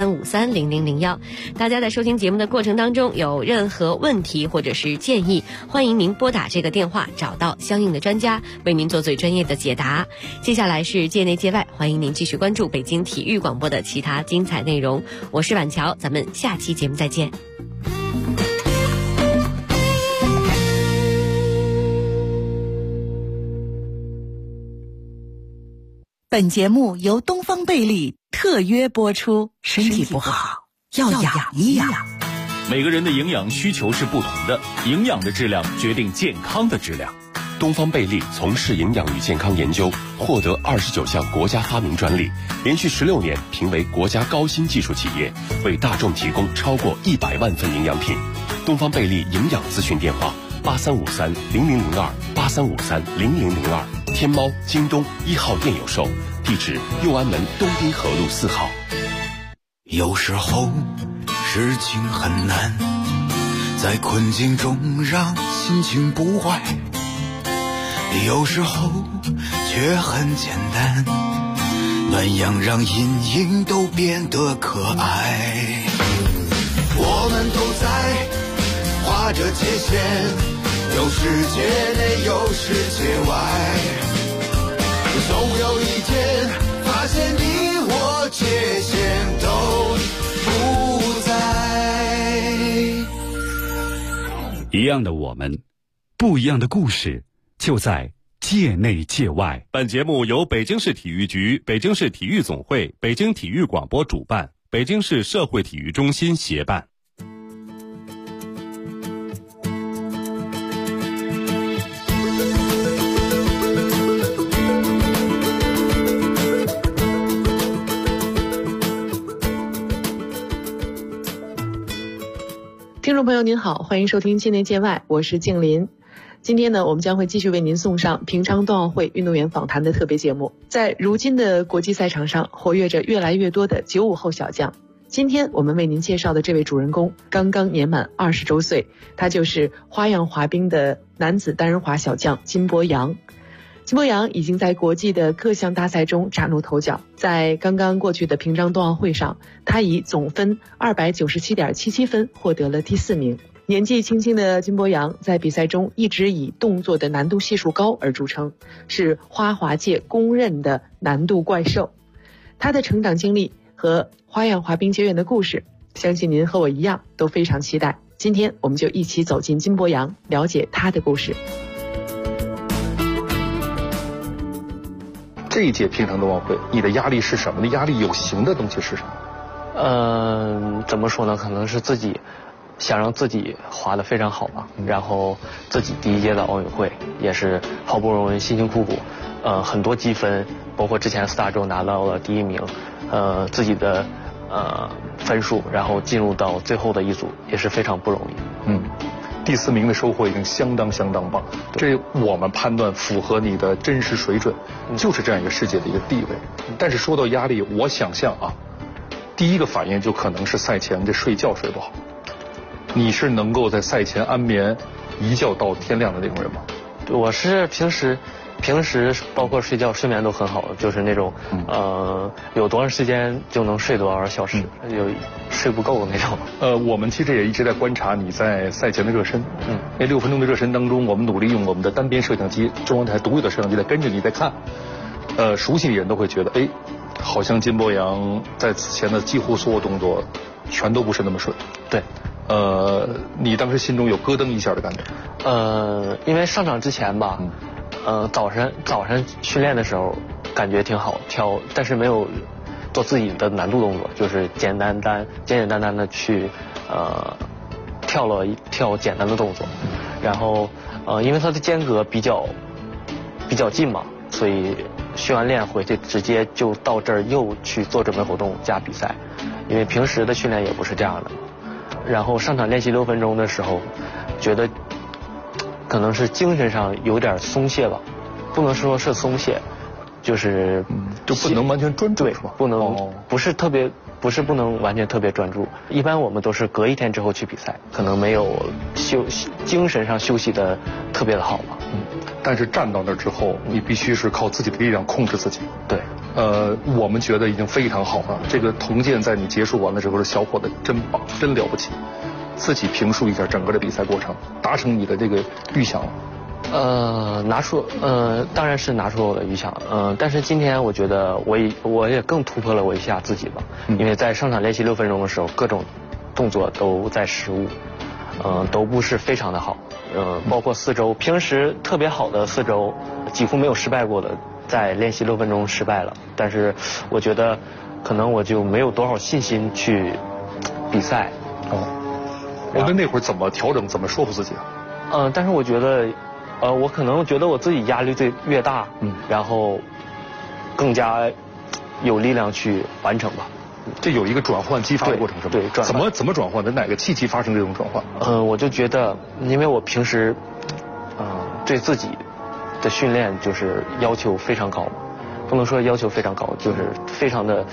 83530001。大家在收听节目的过程当中有任何问题或者是建议，欢迎您拨打这个电话，找到相应的专家为您做最专业的解答。接下来是界内界外，欢迎您继续关注北京体育广播的其他精彩内容。我是婉乔，咱们下期节目再见。 本节目由东方贝利特约播出，身体不好要养一养。 每个人的营养需求是不同的，营养的质量决定健康的质量。 东方贝利从事营养与健康研究，获得29项国家发明专利，连续16年评为国家高新技术企业，为大众提供超过100万份营养品。东方贝利营养咨询电话83530002，83530002，天猫、京东1号店有售，地址右安门东滨河路4号。 有时候事情很难，在困境中让心情不坏，有时候却很简单，暖阳让阴影都变得可爱。我们都在划着界限，有世界内有世界外，总有一天发现你我界限都不在。 一样的我们，不一样的故事，就在界内界外。 本节目由北京市体育局、北京市体育总会、北京体育广播主办，北京市社会体育中心协办。 听众朋友您好，欢迎收听界内界外，我是静林。今天呢，我们将会继续为您送上平昌冬奥会运动员访谈的特别节目。在如今的国际赛场上，活跃着越来越多的95后小将。今天我们为您介绍的这位主人公，刚刚年满20周岁，他就是花样滑冰的男子单人滑小将金博洋。金博洋已经在国际的各项大赛中崭露头角，在刚刚过去的平昌冬奥会上，他以总分297.77分获得了第4名。年纪轻轻的金博洋在比赛中一直以动作的难度系数高而著称，是花滑界公认的难度怪兽。他的成长经历和花样滑冰结缘的故事，相信您和我一样都非常期待。今天我们就一起走进金博洋，了解他的故事。 这一届平昌冬奥会，你的压力是什么？你压力有形的东西是什么？ 怎么说呢？可能是自己想让自己滑得非常好吧。然后自己第一届的奥运会也是好不容易辛辛苦苦，很多积分，包括之前4大洲拿到了第1名，自己的分数，然后进入到最后的一组也是非常不容易。 第4名的收获已经相当棒，这我们判断符合你的真实水准，就是这样一个世界的一个地位。但是说到压力，我想象啊，第一个反应就可能是赛前这睡觉睡不好。你是能够在赛前安眠一觉到天亮的那种人吗？ 我是平时包括睡觉睡眠都很好，就是那种有多长时间就能睡多少小时，有睡不够的那种。 我们其实也一直在观察你在赛前的热身。那6分钟的热身当中，我们努力用我们的单边摄像机，中央台独有的摄像机在跟着你在看。熟悉的人都会觉得，好像金博洋在此前的几乎所有动作全都不是那么顺。 对。 你当时心中有咯噔一下的感觉？ 因为上场之前吧，早晨训练的时候感觉挺好跳，但是没有做自己的难度动作，就是简简单单的去跳了一跳简单的动作。然后因为它的间隔比较近嘛，所以训完练回去直接就到这儿又去做准备活动加比赛，因为平时的训练也不是这样的。然后上场练习6分钟的时候，觉得可能是精神上有点松懈吧，不能说是松懈， 就是就不能完全专注是吧？ 不能，不是不能完全特别专注。一般我们都是隔一天之后去比赛，可能没有精神上休息的特别的好吧。 但是站到那之后，你必须是靠自己的力量控制自己。 对。 我们觉得已经非常好了。这个童健在你结束完了之后，小伙子真棒，真了不起。自己评述一下整个的比赛过程，达成你的这个预想了。 当然是拿出我的预想。但是今天我觉得我也更突破了我一下自己吧。因为在上场练习6分钟的时候，各种动作都在失误，都不是非常的好。包括4周，平时特别好的4周，几乎没有失败过的，在练习6分钟失败了。但是我觉得，可能我就没有多少信心去比赛。 那会儿怎么调整，怎么说服自己啊？ 但是我觉得，我可能觉得我自己压力越大，然后更加有力量去完成吧。 这有一个转换激发的过程是吧？ 对， 怎么转换的？哪个契机发生这种转换？ 我就觉得，因为我平时，对自己的训练就是要求非常高，不能说要求非常高，就是非常的，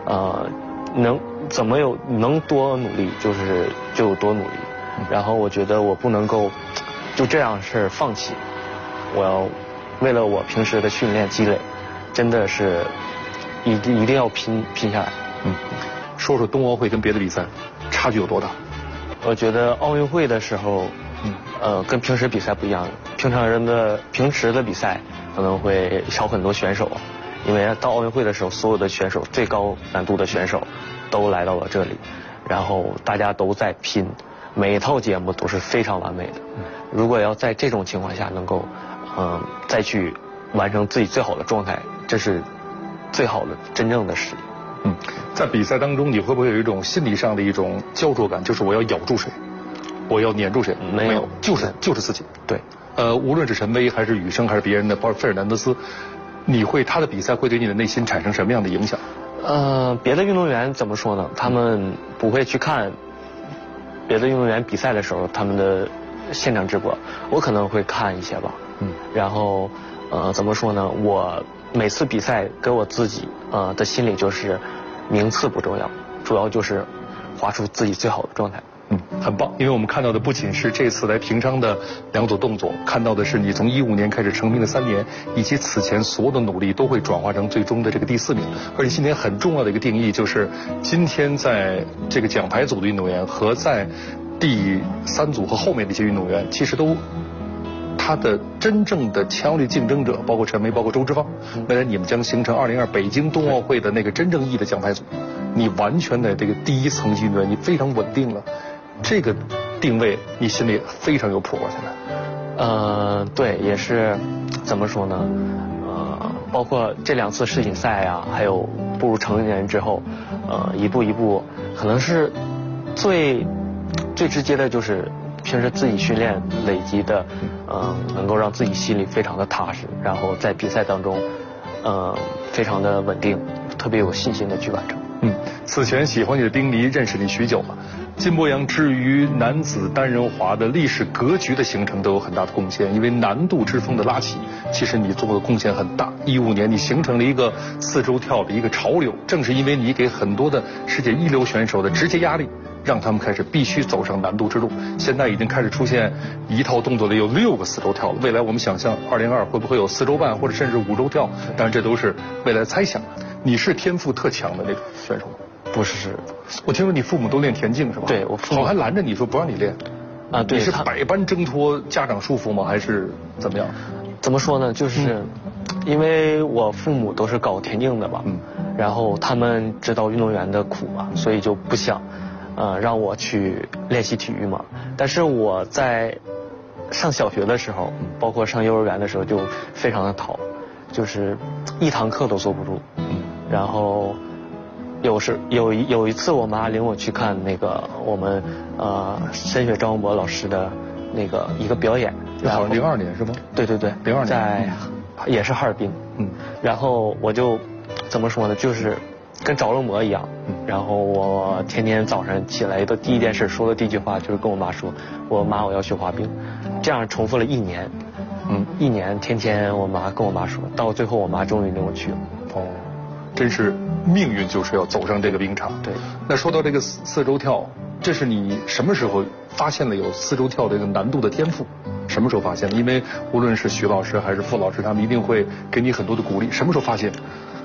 能多努力就有多努力。然后我觉得我不能够就这样是放弃，我要为了我平时的训练积累，真的是一定要拼下来。 说说冬奥会跟别的比赛差距有多大？ 我觉得奥运会的时候，跟平时比赛不一样。平时的比赛可能会少很多选手，因为到奥运会的时候，所有的选手最高难度的选手都来到了这里，然后大家都在拼，每一套节目都是非常完美的。如果要在这种情况下能够，再去完成自己最好的状态，这是最好的真正的实力。 在比赛当中，你会不会有一种心理上的一种焦灼感？就是我要咬住谁，我要黏住谁？ 没有， 就是自己。 对。 无论是陈薇还是羽生还是别人的，包括费尔南德斯，他的比赛会对你的内心产生什么样的影响？ 别的运动员怎么说呢？他们不会去看别的运动员比赛的时候他们的现场直播，我可能会看一些吧。然后怎么说呢？我每次比赛给我自己的心理就是名次不重要，主要就是划出自己最好的状态。 很棒，因为我们看到的不仅是这次来平昌的2组动作，看到的是你从15年开始成名的3年，以及此前所有的努力都会转化成最终的这个第4名。而且今天很重要的一个定义就是，今天在这个奖牌组的运动员和在第3组和后面的一些运动员，其实都他的真正的强力竞争者，包括陈薇，包括周之芳，未来你们将形成2022北京冬奥会的那个真正意义的奖牌组。你完全的这个第一层级运动员，你非常稳定了。这个定位你心里非常有谱啊！现在， 对，也是怎么说呢？包括这2次世锦赛啊，还有步入成年人之后，一步一步，可能是最直接的就是平时自己训练累积的，能够让自己心里非常的踏实，然后在比赛当中，非常的稳定，特别有信心的去完成。 此前喜欢你的丁尼认识你许久了。金博洋之于男子单人滑的历史格局的形成都有很大的贡献，因为难度之风的拉起，其实你做的贡献很大。15年你形成了一个4周跳的一个潮流，正是因为你给很多的世界一流选手的直接压力，让他们开始必须走上难度之路。现在已经开始出现一套动作里有6个4周跳了，未来我们想象2022会不会有4周半或者甚至5周跳，当然这都是未来的猜想。你是天赋特强的那种选手吗？ 不是， 我听说你父母都练田径是吧？ 对，我父母好还拦着你说不让你练对， 你是百般挣脱家长束缚吗？还是怎么样？ 怎么说呢？就是因为我父母都是搞田径的嘛，然后他们知道运动员的苦嘛，所以就不想让我去练习体育嘛。但是我在上小学的时候，包括上幼儿园的时候，就非常的淘，就是一堂课都坐不住。然后有一次我妈领我去看那个我们申雪张文博老师的那个一个表演， 好像02年是吗？ 对，02年在也是哈尔滨。然后我就怎么说呢，就是跟着了魔一样。然后我天天早上起来的第一件事说的第一句话就是跟我妈说，我妈我要学滑冰，这样重复了1年。 1年天天跟我妈说，到最后我妈终于领我去了。 哦，真是命运就是要走上这个冰场。 对。 那说到这个四周跳，这是你什么时候发现了有四周跳这个难度的天赋？什么时候发现的？因为无论是徐老师还是傅老师，他们一定会给你很多的鼓励。什么时候发现？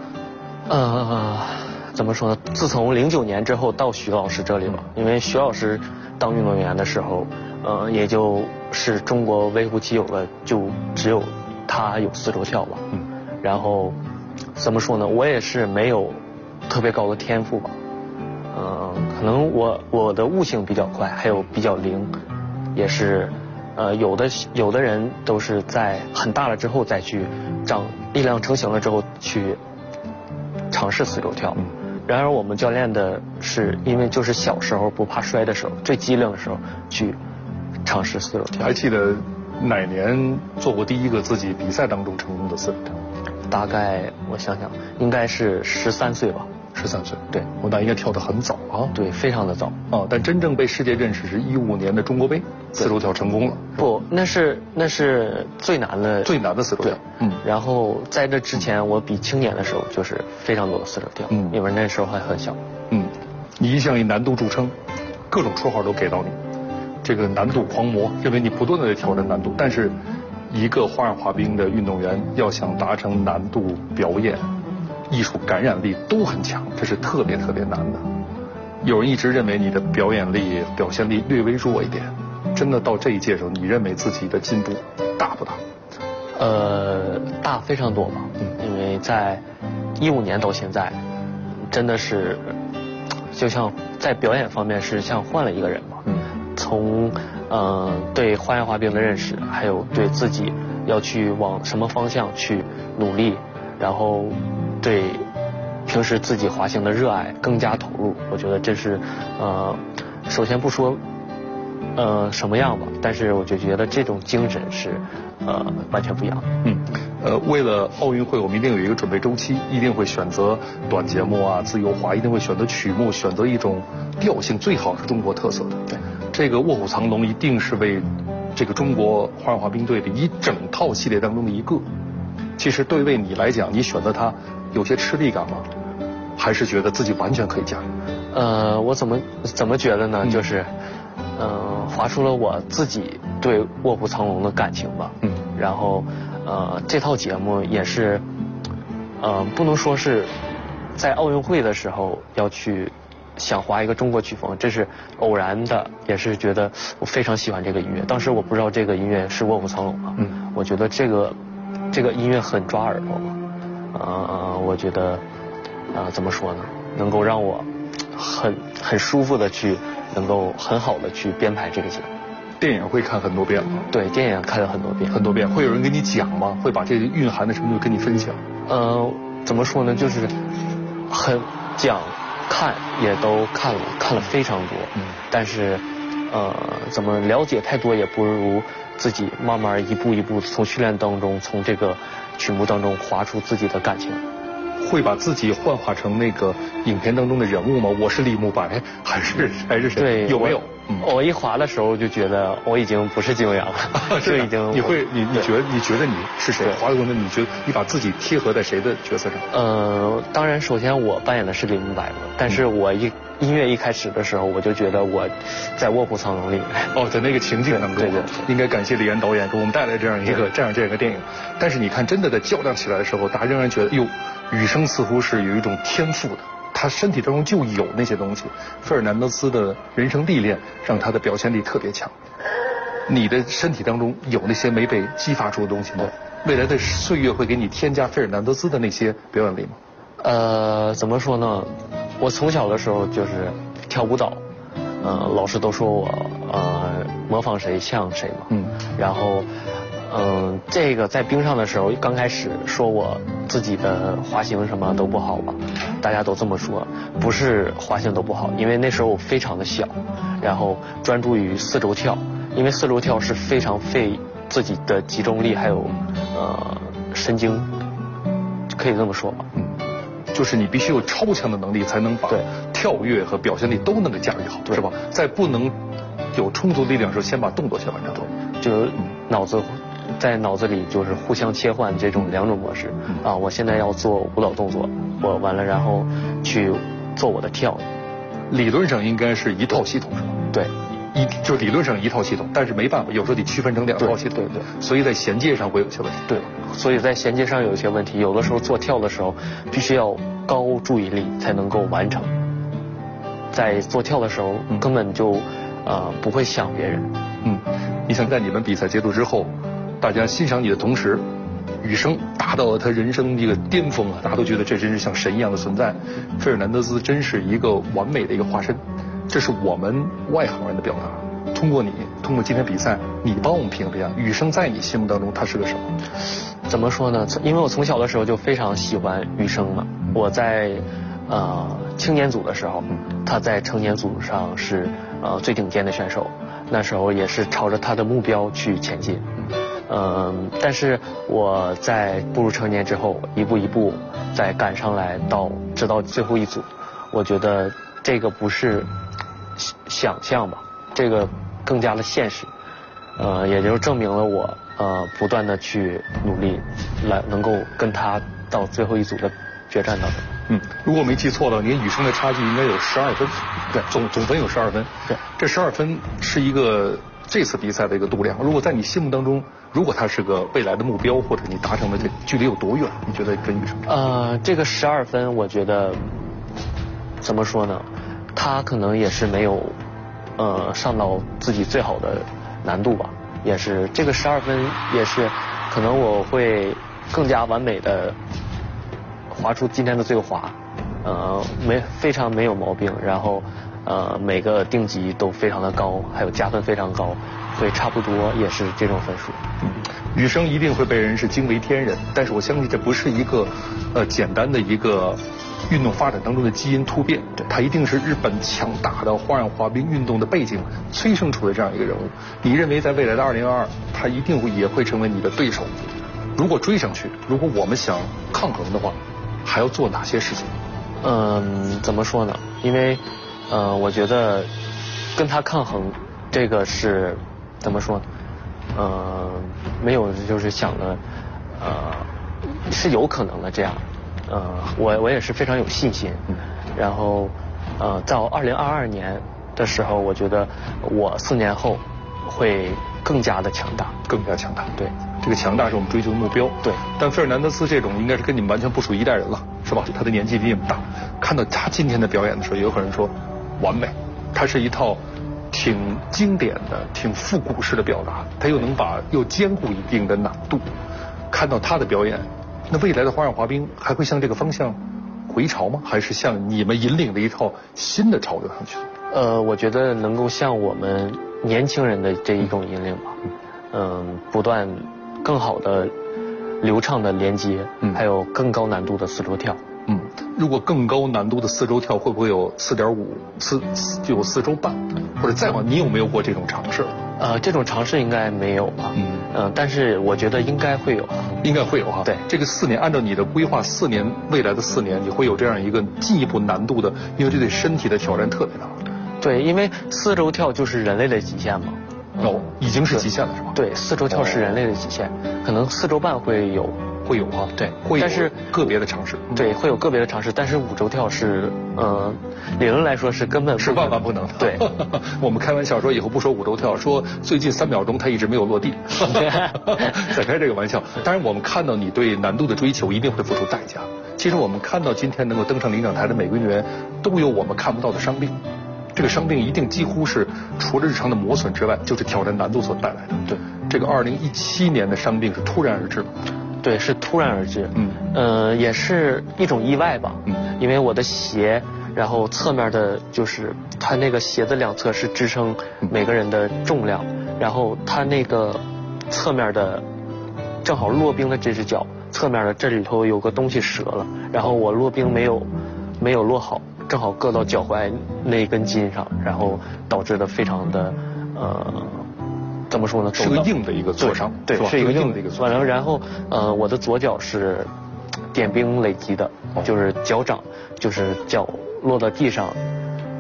怎么说呢？自从09年之后到徐老师这里吧，因为徐老师当运动员的时候，也就是中国微乎其有的，就只有他有四周跳吧。然后怎么说呢？我也是没有特别高的天赋吧。可能我的悟性比较快，还有比较灵，也是，有的人都是在很大了之后再去力量成型了之后去尝试四周跳。然而我们教练的是因为就是小时候不怕摔的时候，最机灵的时候去尝试四周跳。 还记得哪年做过第一个自己比赛当中成功的四周跳？ 大概我想想，应该是13岁吧。 13岁， 对， 我那应该跳得很早啊。 对，非常的早啊。但真正被世界认识是15年的中国杯，四周跳成功了。 不，那是最难的四周跳。 然后在这之前，我比青年的时候就是非常多的四周跳。因为那时候还很小。 你一向以难度著称，各种绰号都给到你，这个难度狂魔，认为你不断的在挑战难度。但是，一个花样滑冰的运动员要想达成难度表演、艺术感染力都很强，这是特别特别难的。有人一直认为你的表演力、表现力略微弱一点，真的到这一届时候，你认为自己的进步大不大？ 大非常多吧。因为在15年到现在，真的是就像在表演方面是像换了一个人吧。从对花样滑冰的认识，还有对自己要去往什么方向去努力，然后对平时自己滑行的热爱更加投入。我觉得这是首先不说什么样吧，但是我就觉得这种精神是完全不一样的。 为了奥运会，我们一定有一个准备周期，一定会选择短节目啊、自由滑，一定会选择曲目，选择一种调性，最好是中国特色的。对，这个卧虎藏龙一定是为这个中国花样滑冰队的一整套系列当中的一个。其实对为你来讲，你选择它有些吃力感吗？还是觉得自己完全可以驾驭？ 我怎么觉得呢？就是划出了我自己对卧虎藏龙的感情吧。然后这套节目也是不能说是在奥运会的时候要去想划一个中国曲风，这是偶然的，也是觉得我非常喜欢这个音乐。当时我不知道这个音乐是卧虎藏龙嘛。我觉得这个音乐很抓耳朵嘛。我觉得怎么说呢，能够让我很舒服的去能够很好的去编排这个节目。 电影会看很多遍吗？ 对，电影看了很多遍。 会有人给你讲吗？会把这个蕴含的程度跟你分享？ 怎么说呢，就是很讲看也都看了非常多。但是怎么了解太多也不如自己慢慢一步一步从训练当中，从这个曲目当中划出自己的感情。 会把自己幻化成那个影片当中的人物吗？我是李慕白还是谁？ 对， 有没有？ 我一滑的时候就觉得我已经不是金阳了，就已经。 你觉得你是谁？滑的过程中，你觉得你把自己贴合在谁的角色上？ 当然，首先我扮演的是李慕白嘛，但是我音乐一开始的时候，我就觉得我在卧虎藏龙里面。 在那个情境当中，对，应该感谢李安导演给我们带来这样一个电影。但是你看，真的在较量起来的时候，大家仍然觉得，羽生似乎是有一种天赋的。他身体当中就有那些东西，费尔南德斯的人生历练让他的表现力特别强。你的身体当中有那些没被激发出的东西吗？未来的岁月会给你添加费尔南德斯的那些表演力吗？ 怎么说呢？我从小的时候就是跳舞蹈，老师都说我模仿谁像谁嘛。然后这个在冰上的时候，刚开始说我自己的滑行什么都不好吧，大家都这么说，不是滑行都不好，因为那时候我非常的小，然后专注于四周跳，因为四周跳是非常费自己的集中力，还有神经，可以这么说吧。 就是你必须有超强的能力，才能把跳跃和表现力都能给驾驭好，是吧？在不能有充足力量的时候，先把动作先完成。 就脑子在脑子里就是互相切换这种2种模式啊。我现在要做舞蹈动作，我完了然后去做我的跳。 理论上应该是一套系统是吧？ 对。 就理论上一套系统，但是没办法，有时候得区分成2套系统。 对对。 所以在衔接上会有些问题。 对，所以在衔接上有一些问题，有的时候做跳的时候必须要高注意力才能够完成。在做跳的时候根本就不会想别人。 你想在你们比赛结束之后，大家欣赏你的同时，羽生达到了他人生一个巅峰啊，大家都觉得这真是像神一样的存在。费尔南德斯真是一个完美的一个化身。这是我们外行人的表达。通过今天比赛，你帮我们评评，羽生在你心目当中他是个什么？ 怎么说呢？因为我从小的时候就非常喜欢羽生嘛。我在青年组的时候，他在成年组上是最顶尖的选手，那时候也是朝着他的目标去前进。但是我在步入成年之后，一步一步再赶上来直到最后一组，我觉得这个不是想象吧，这个更加的现实，也就证明了我不断的去努力，来能够跟他到最后一组的决战当中。 如果没记错了，您羽生的差距应该有12分，对，总分有12分， 对， 这12分是一个这次比赛的一个度量。如果在你心目当中，如果它是个未来的目标，或者你达成的这距离有多远？你觉得跟羽生？ 这个12分，我觉得怎么说呢？他可能也是没有上到自己最好的难度吧，也是这个12分也是可能我会更加完美的划出今天的最后滑，非常没有毛病，然后每个定级都非常的高，还有加分非常高，所以差不多也是这种分数。 羽生一定会被人是惊为天人，但是我相信这不是一个简单的一个运动发展当中的基因突变，它一定是日本强大的花样滑冰运动的背景催生出的这样一个人物。你认为在未来的2022，他一定也会成为你的对手？如果追上去，如果我们想抗衡的话，还要做哪些事情？ 怎么说呢？因为我觉得跟他抗衡，这个是怎么说呢？没有就是想的，是有可能的这样。我也是非常有信心。然后到2022年的时候，我觉得我4年后会更加的强大， 更加强大。 对， 这个强大是我们追求的目标。 对， 但费尔南德斯这种应该是跟你们完全不属于一代人了，是吧？他的年纪比你们大，看到他今天的表演的时候，也有可能说完美。他是一套挺经典的、挺复古式的表达，他又兼顾一定的难度。看到他的表演，那未来的花样滑冰还会向这个方向回潮吗？还是向你们引领的一套新的潮流上去？ 我觉得能够向我们年轻人的这一种引领吧。不断更好的流畅的连接，还有更高难度的4周跳。 如果更高难度的4周跳，会不会有4.5就有4周半，或者再往？你有没有过这种尝试？ 这种尝试应该没有吧。但是我觉得应该会有。 应该会有哈。 对， 这个4年，按照你的规划，4年未来的4年，你会有这样一个进一步难度的，因为这对身体的挑战特别大。 对，因为4周跳就是人类的极限嘛。 已经是极限了是吧？ 对，4周跳是人类的极限，可能4周半会有啊。 对， 但是个别的尝试。 对，会有个别的尝试，但是5周跳是理论来说是根本是万万不能的。 对， 我们开玩笑说以后不说5周跳，说最近3秒钟他一直没有落地。再开这个玩笑。当然我们看到你对难度的追求一定会付出代价。其实我们看到今天能够登上领奖台的每个运动员都有我们看不到的伤病。这个伤病一定几乎是除了日常的磨损之外，就是挑战难度所带来的。 对， 这个2017年的伤病是突然而至的。 对，是突然而至。也是一种意外吧。因为我的鞋，然后侧面的就是它那个鞋的2侧是支撑每个人的重量，然后它那个侧面的正好落冰的这只脚侧面的这里头有个东西折了，然后我落冰没有落好，正好硌到脚踝那根筋上，然后导致的非常的怎么说呢？ 是个硬的一个挫伤， 对，是一个硬的一个挫伤。 然后我的左脚是点冰累积的，就是脚掌，就是脚落到地上，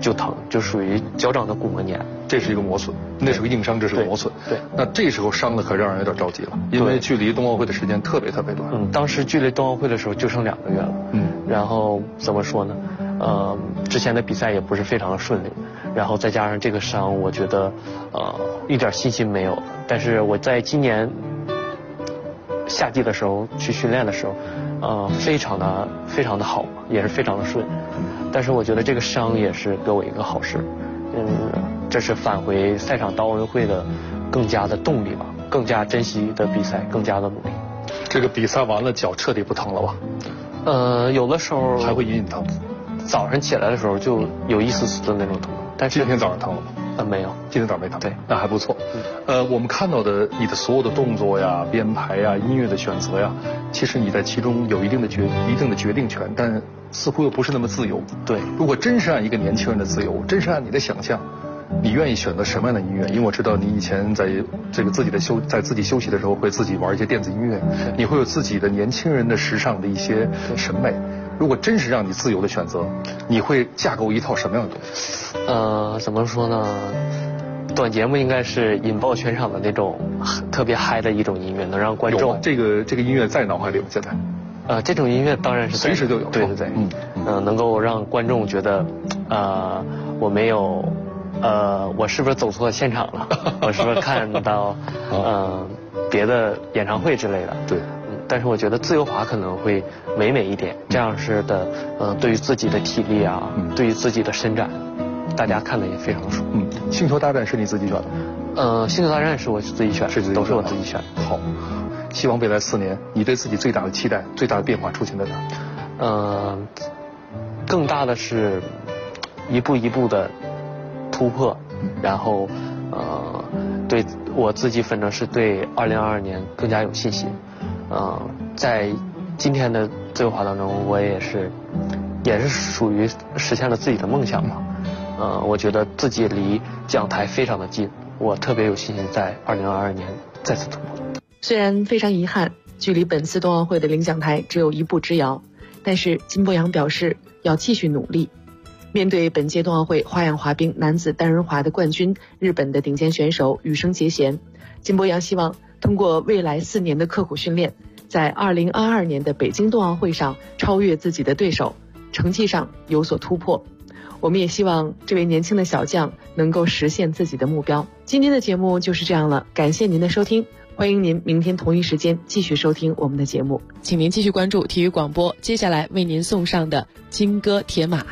就疼，就属于脚掌的骨膜炎。 这是一个磨损，那是个硬伤，这是个磨损。 对， 那这时候伤的可让人有点着急了，因为距离冬奥会的时间特别短。 当时距离冬奥会的时候就剩2个月了。然后怎么说呢？之前的比赛也不是非常的顺利，然后再加上这个伤，我觉得一点信心没有。但是我在今年夏季的时候去训练的时候，非常的好，也是非常的顺。但是我觉得这个伤也是给我一个好事，这是返回赛场到奥运会的更加的动力吧，更加珍惜的比赛，更加的努力。 这个比赛完了，脚彻底不疼了吧？ 有的时候还会隐隐疼。 早上起来的时候就有一丝丝的那种疼，但是今天早上疼了吗？ 没有， 今天早上没疼。 对， 那还不错。我们看到的你的所有的动作呀、编排呀、音乐的选择呀，其实你在其中有一定的决定权，但似乎又不是那么自由。 对， 如果真是按一个年轻人的自由，真是按你的想象，你愿意选择什么样的音乐？因为我知道你以前在这个自己休息的时候会自己玩一些电子音乐，你会有自己的年轻人的时尚的一些审美。如果真是让你自由的选择，你会架构一套什么样的东西？ 怎么说呢？短节目应该是引爆全场的那种特别嗨的一种音乐，能让观众这个音乐在脑海里吗？现在？ 这种音乐当然是随时都有。 对，能够让观众觉得，我没有，我是不是走错现场了？我是不是看到别的演唱会之类的？ 对。 但是我觉得自由滑可能会美一点，这样式的，对于自己的体力啊，对于自己的伸展，大家看的也非常舒服。 星球大战是你自己选的？ 星球大战是我自己选，都是我自己选。 好，希望未来4年，你对自己最大的期待、最大的变化出现在哪？ 更大的是一步一步的突破，然后对我自己反正是对2022年更加有信心。在今天的自由滑当中，我也是属于实现了自己的梦想吧。我觉得自己离奖台非常的近，我特别有信心在2022年再次突破。 虽然非常遗憾，距离本次冬奥会的领奖台只有一步之遥，但是金博洋表示要继续努力。面对本届冬奥会花样滑冰男子单人滑的冠军日本的顶尖选手羽生结弦，金博洋希望通过未来4年的刻苦训练，在2022年的北京冬奥会上超越自己的对手，成绩上有所突破。我们也希望这位年轻的小将能够实现自己的目标。今天的节目就是这样了，感谢您的收听，欢迎您明天同一时间继续收听我们的节目。请您继续关注体育广播，接下来为您送上的金戈铁马。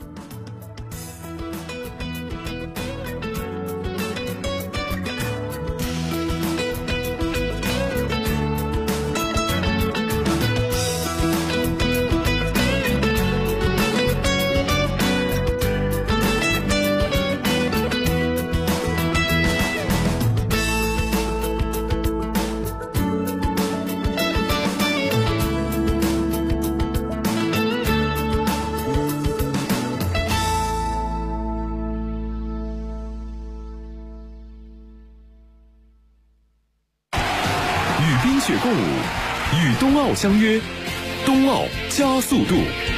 雪共舞，与冬奥相约，冬奥加速度。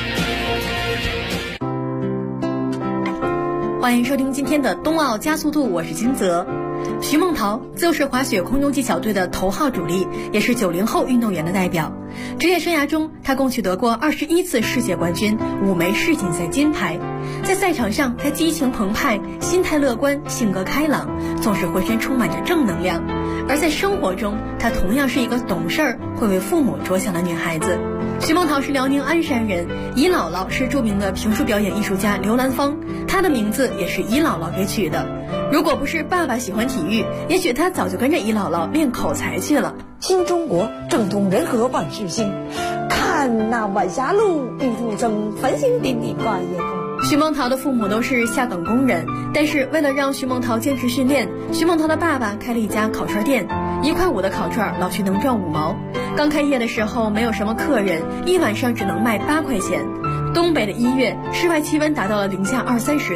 欢迎收听今天的冬奥加速度，我是金泽。徐梦桃，自由式滑雪空中技巧队的头号主力，也是90后运动员的代表。职业生涯中，他共取得过21次世界冠军，5枚世锦赛金牌。在赛场上，他激情澎湃，心态乐观，性格开朗，总是浑身充满着正能量。而在生活中，她同样是一个懂事儿、会为父母着想的女孩子。徐梦桃是辽宁鞍山人，姨姥姥是著名的评书表演艺术家刘兰芳，她的名字也是姨姥姥给取的。如果不是爸爸喜欢体育，也许她早就跟着姨姥姥练口才去了。 新中国政通人和万事兴，看那晚霞路，玉兔生，繁星点点万叶风。 徐梦桃的父母都是下岗工人，但是为了让徐梦桃坚持训练，徐梦桃的爸爸开了一家烤串店，1块5的烤串老徐能赚5毛。刚开业的时候没有什么客人，一晚上只能卖8块钱。东北的1月，室外气温达到了零下20-30度，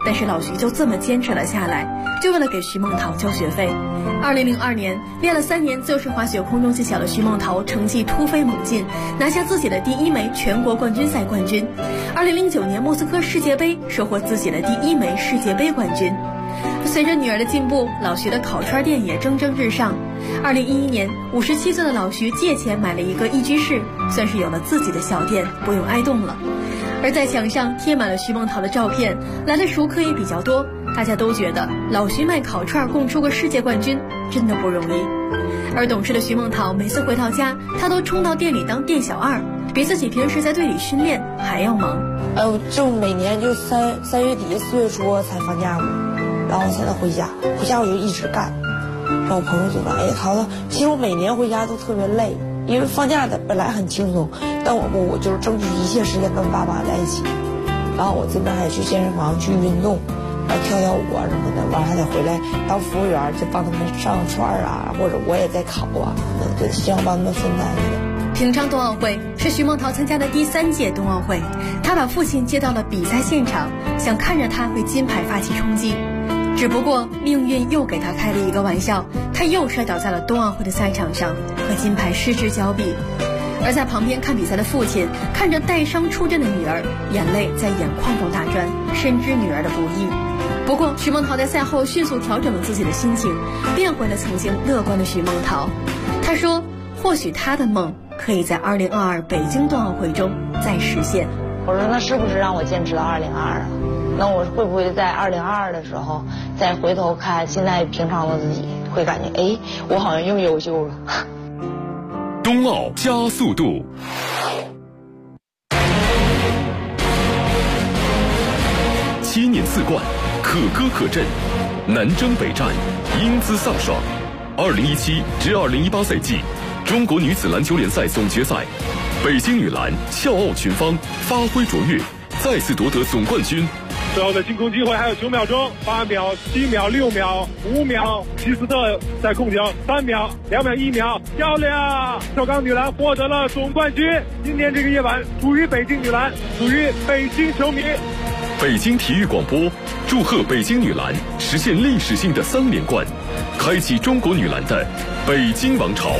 但是老徐就这么坚持了下来，就为了给徐梦桃交学费。2002年，练了3年自由式滑雪空中技巧的徐梦桃成绩突飞猛进，拿下自己的第1枚全国冠军赛冠军。2009年莫斯科世界杯收获自己的第1枚世界杯冠军。随着女儿的进步，老徐的烤串店也蒸蒸日上。2011年，57岁的老徐借钱买了一个一居室，算是有了自己的小店，不用挨冻了。而在墙上贴满了徐梦桃的照片，来的熟客也比较多，大家都觉得老徐卖烤串供出个世界冠军真的不容易。而懂事的徐梦桃每次回到家，她都冲到店里当店小二，比自己平时在队里训练还要忙。 就每年就3月底4月初才放假嘛，然后才能回家我就一直干。然后我朋友就说：“哎，桃子，其实我每年回家都特别累，因为放假的本来很轻松，但我就是争取一切时间跟爸妈在一起。然后我这边还去健身房去运动，然后跳舞啊什么的，完还得回来当服务员，就帮他们上串啊，或者我也在烤啊，就希望帮他们分担一点。” 平昌冬奥会是徐梦桃参加的第3届冬奥会，她把父亲接到了比赛现场，想看着他为金牌发起冲击。只不过命运又给他开了一个玩笑，他又摔倒在了冬奥会的赛场上，和金牌失之交臂。而在旁边看比赛的父亲看着带伤出阵的女儿，眼泪在眼眶中打转，深知女儿的不易。不过徐梦桃在赛后迅速调整了自己的心情，变回了曾经乐观的徐梦桃。她说或许她的梦可以在2022北京冬奥会中再实现。 我说那是不是让我坚持到2022啊？那我会不会在2022的时候再回头看现在平常的自己，会感觉哎，我好像又优秀了。 冬奥加速度。7年4冠，可歌可阵，南征北战，英姿飒爽。2017至2018赛季中国女子篮球联赛总决赛，北京女篮笑傲群芳，发挥卓越，再次夺得总冠军。 最后的进攻机会还有9秒钟，8秒、7秒、6秒、5秒，希斯特在控球，3秒、2秒、1秒，漂亮！首钢女篮获得了总冠军。今天这个夜晚属于北京女篮，属于北京球迷。 北京体育广播祝贺北京女篮实现历史性的3连冠，开启中国女篮的北京王朝。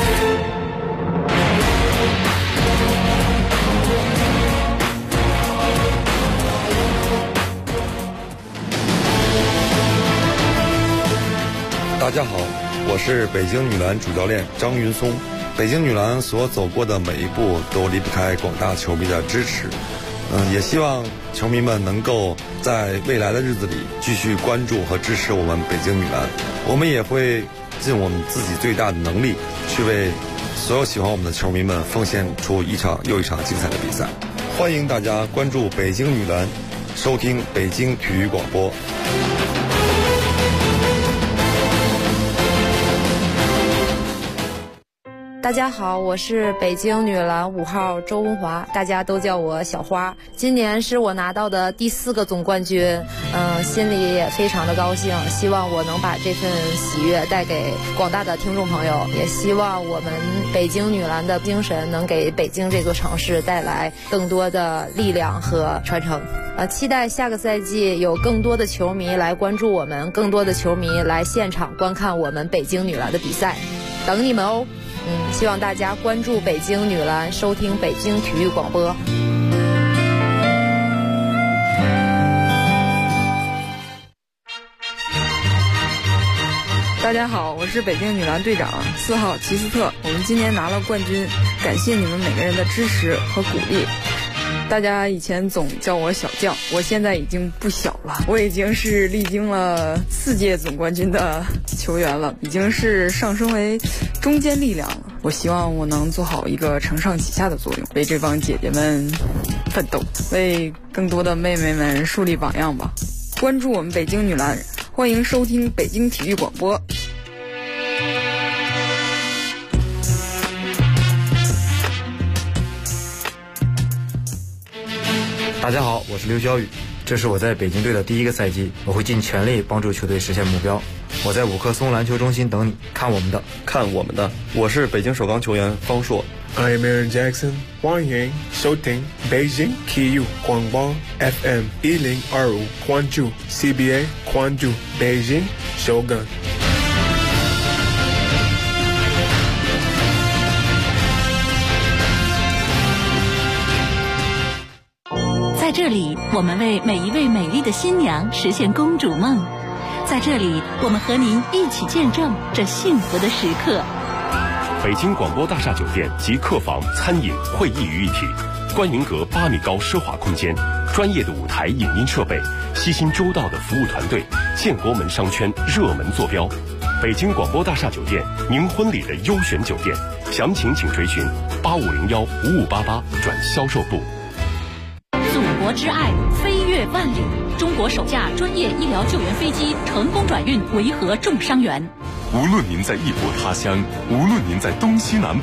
大家好，我是北京女篮主教练张云松。北京女篮所走过的每一步都离不开广大球迷的支持。也希望球迷们能够在未来的日子里继续关注和支持我们北京女篮。我们也会尽我们自己最大的能力，去为所有喜欢我们的球迷们奉献出一场又一场精彩的比赛。欢迎大家关注北京女篮，收听北京体育广播。 大家好，我是北京女篮5号周文华，大家都叫我小花。今年是我拿到的第4个总冠军，心里也非常的高兴，希望我能把这份喜悦带给广大的听众朋友，也希望我们北京女篮的精神能给北京这座城市带来更多的力量和传承。期待下个赛季有更多的球迷来关注我们，更多的球迷来现场观看我们北京女篮的比赛，等你们哦。希望大家关注北京女篮，收听北京体育广播。 大家好，我是北京女篮队长4号齐斯特。我们今年拿了冠军，感谢你们每个人的支持和鼓励。大家以前总叫我小将，我现在已经不小了，我已经是历经了4届总冠军的球员了，已经是上升为中坚力量了。我希望我能做好一个承上启下的作用，为这帮姐姐们奋斗，为更多的妹妹们树立榜样吧。关注我们北京女篮，欢迎收听北京体育广播。 大家好，我是刘晓宇，这是我在北京队的第1个赛季，我会尽全力帮助球队实现目标。 我在五棵松篮球中心等你，看我们的。 我是北京首钢球员方硕。 I'm Aaron Jackson， 欢迎收听北京体育广播 FM 1025，关注 CBA， 关注北京首钢。 在这里，我们为每一位美丽的新娘实现公主梦。在这里，我们和您一起见证这幸福的时刻。 北京广播大厦酒店集客房、餐饮、会议于一体，观云阁8米高奢华空间，专业的舞台影音设备，悉心周到的服务团队，建国门商圈热门坐标。北京广播大厦酒店，您婚礼的优选酒店，详情请垂询8501-5588转销售部。 祖国之爱，飞越万里。中国首架专业医疗救援飞机成功转运维和重伤员。 无论您在异国他乡，无论您在东西南北。